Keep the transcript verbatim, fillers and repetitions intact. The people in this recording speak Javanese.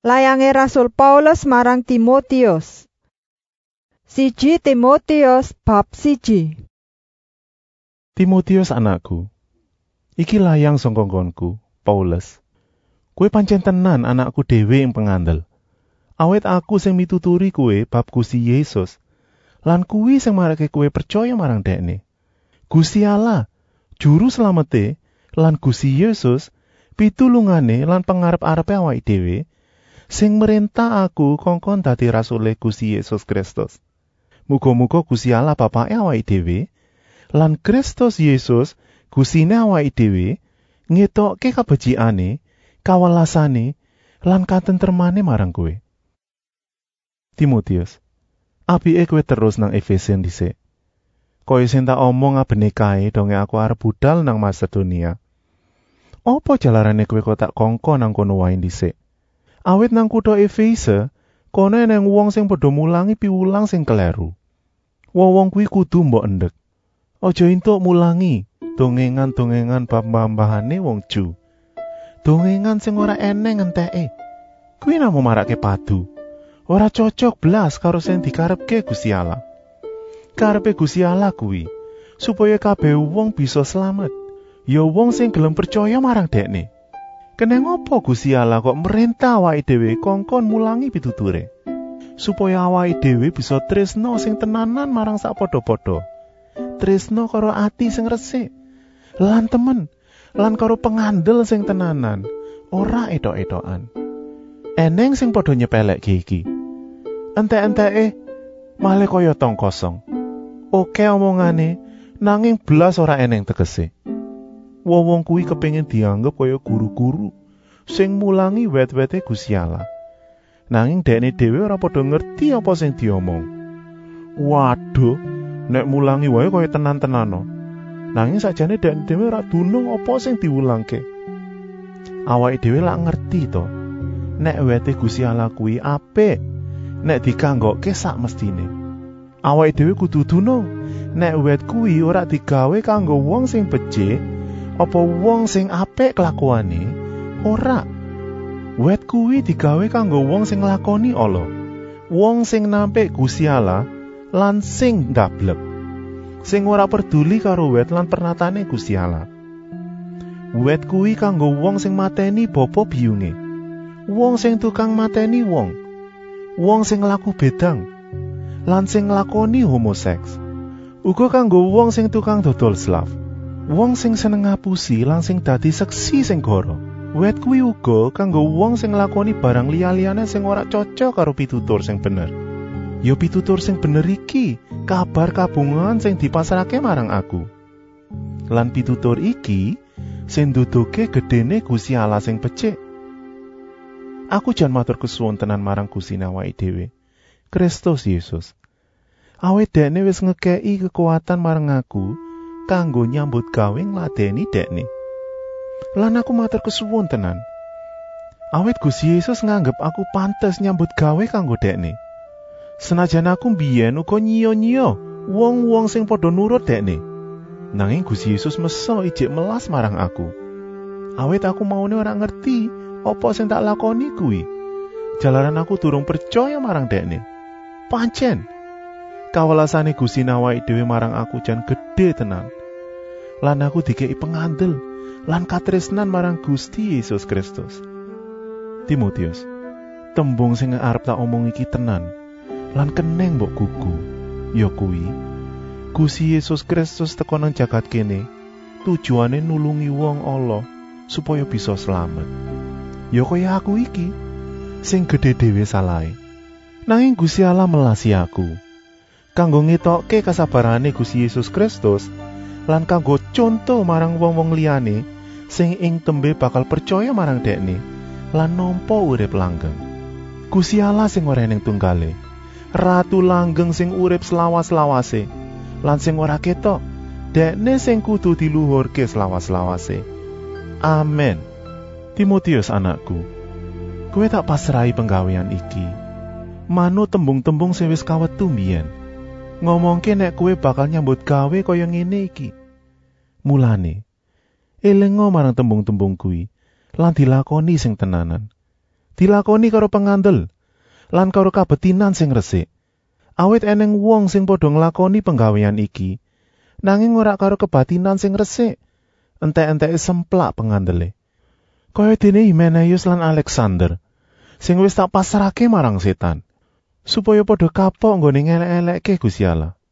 Layange Rasul Paulus marang Timotius. Siji Timotius bab siji. Timotius anakku, iki layang saka nggonku, Paulus. Kowe pancen tenan anakku dhewe ing pengandel. Awit aku sing mituturi kowe bab Gusti Yesus, lan kuwi sing marake kowe percaya marang Dekne. Gusti Allah, juru slamete, lan Gusti Yesus, pitulungane lan pangarep-arepe awake dhewe, sing merintah aku kongkon dadi rasule Gusti Yesus Kristus. Muga-muga Gusti Allah Bapake awake dhewe lan Kristus Yesus Gustine awake dhewe ngetokke kabecikane, kawelasane lan katentremane marang kowe. Timotius, apike kowe terus nang Efesia dhisik. Kaya sing tak omong abene kae donge aku arep budal nang Masedonia. Apa jalarane kowe kok tak kongkon nang kono wae dhisik? Awit nang kutha Efesia, kono eneng wong sing padha mulangi piwulang sing kleru. Wong-wong kuwi kudu mbok endhek. Aja entuk mulangi dongengan-dongengan bab mbah-mbahane wong Ju. Dongengan sing ora eneng enteke. Kuwi namung marake padu. Ora cocok blas karo sing dikarepke Gusti Allah. Karepe Gusti Allah kuwi supaya kabeh wong bisa slamet. Ya wong sing gelem percaya marang Dekne. Keneng apa Gusti Allah kok merintah awake dhewe kongkon mulangi pituture, supaya awake dhewe bisa tresno sing tenanan marang sakpadha-padha. Tresno karo ati sing resik, lan temen, lan karo pengandel sing tenanan, ora etok-etokan. Eneng sing padha nyepelekke iki. Entek-enteke malah kaya tong kosong. Oke omongane, nanging blas ora eneng tegese. Wong-wong kuwi kepengin dianggep kaya guru-guru sing mulangi wet-wete Gusti Allah. Nanging dekne dhewe ora padha ngerti apa sing diomong. Waduh, nek mulangi wae kaya tenan-tenano. Nanging sakjane dekne dhewe ora dunung apa sing diwulangke. Awake dhewe lak ngerti to, nek wete Gusti Allah kuwi apik, nek dikanggokke sak mestine. Awake dhewe kudu dunung nek wet kuwi ora digawe kanggo wong sing becik, apa wong sing apik kelakuane? Ora. Wet kuwi digawe kanggo wong sing nglakoni ala, wong sing nampik Gusti Allah lan sing ndablek, sing ora peduli karo wet lan pernatane Gusti Allah. Wet kuwi kanggo wong sing mateni bapa biyunge, wong sing tukang mateni wong, wong sing laku bedang, lan sing nglakoni homoseks. Uga kanggo wong sing tukang dodol slaf, wong sing seneng ngapusi lan sing dadi seksi sing goro. Wet kuwi uga kanggo wong sing nglakoni barang liya-liyane sing ora cocok karo pitutur sing bener. Ya pitutur sing bener iki kabar kabungan sing dipasrahke marang aku. Lan pitutur iki sing nduduhke gedene Gusti Allah sing becik. Aku jan matur kesuwun tenan marang Gusti awake dhewe, Kristus Yesus. Awit Dekne wis ngekeki kekuatan marang aku kanggo nyambut gawe ngladeni Dekne. Lan aku matur kesuwun tenan. Awit Gusti Yesus nganggep aku pantes nyambut gawe kanggo Dekne. Senajan aku mbiyen uga nyiya-nyiya wong-wong sing padha nurut Dekne. Nanging Gusti Yesus mesa ijik melas marang aku. Awit aku maune ora ngerti apa sing tak lakoni kuwi. Jalaran aku durung percaya marang Dekne. Pancen kawelasane Gusti awake dhewe marang aku jan gedhe tenan. Lan aku dikeki pengandel lan katresnan marang Gusti Yesus Kristus. Timotius, tembung sing arep tak omong iki tenan lan keneng mbok gugu. Ya kuwi, Gusti Yesus Kristus teka nang jagat kene tujuane nulungi wong ala supaya bisa slamet. Ya kaya aku iki sing gedhe dhewe salahe. Nanging Gusti Allah melasi aku kanggo ngetokke kasabarane Gusti Yesus Kristus lan kanggo conto marang wong-wong liyane sing ing tembe bakal percaya marang Dekne lan nampa urip langgeng. Gusti Allah sing ora eneng tunggale, ratu langgeng sing urip selawas-lawase lan sing ora ketok, Dekne sing kudu diluhurke selawas-lawase. Amen. Timotius anakku, kowe tak pasrahi penggawean iki. Manut tembung-tembung sing wis kawetu mbiyen. Ngomongke nek kowe bakal nyambut gawe kaya ngene iki. Mulane elenga marang tembung-tembung kuwi lan dilakoni sing tenanan. dilakoni karo pengandel lan karo kabetinan sing resik. Awit eneng wong sing padha nglakoni penggawean iki, nanging ora karo kebatinan sing resik, entek-enteke semplak pengandele. Kaya dene Himeneus lan Alexander, sing wis tak pasrahke marang setan, supaya padha kapok nggone ngelek-elekke Gusti Allah.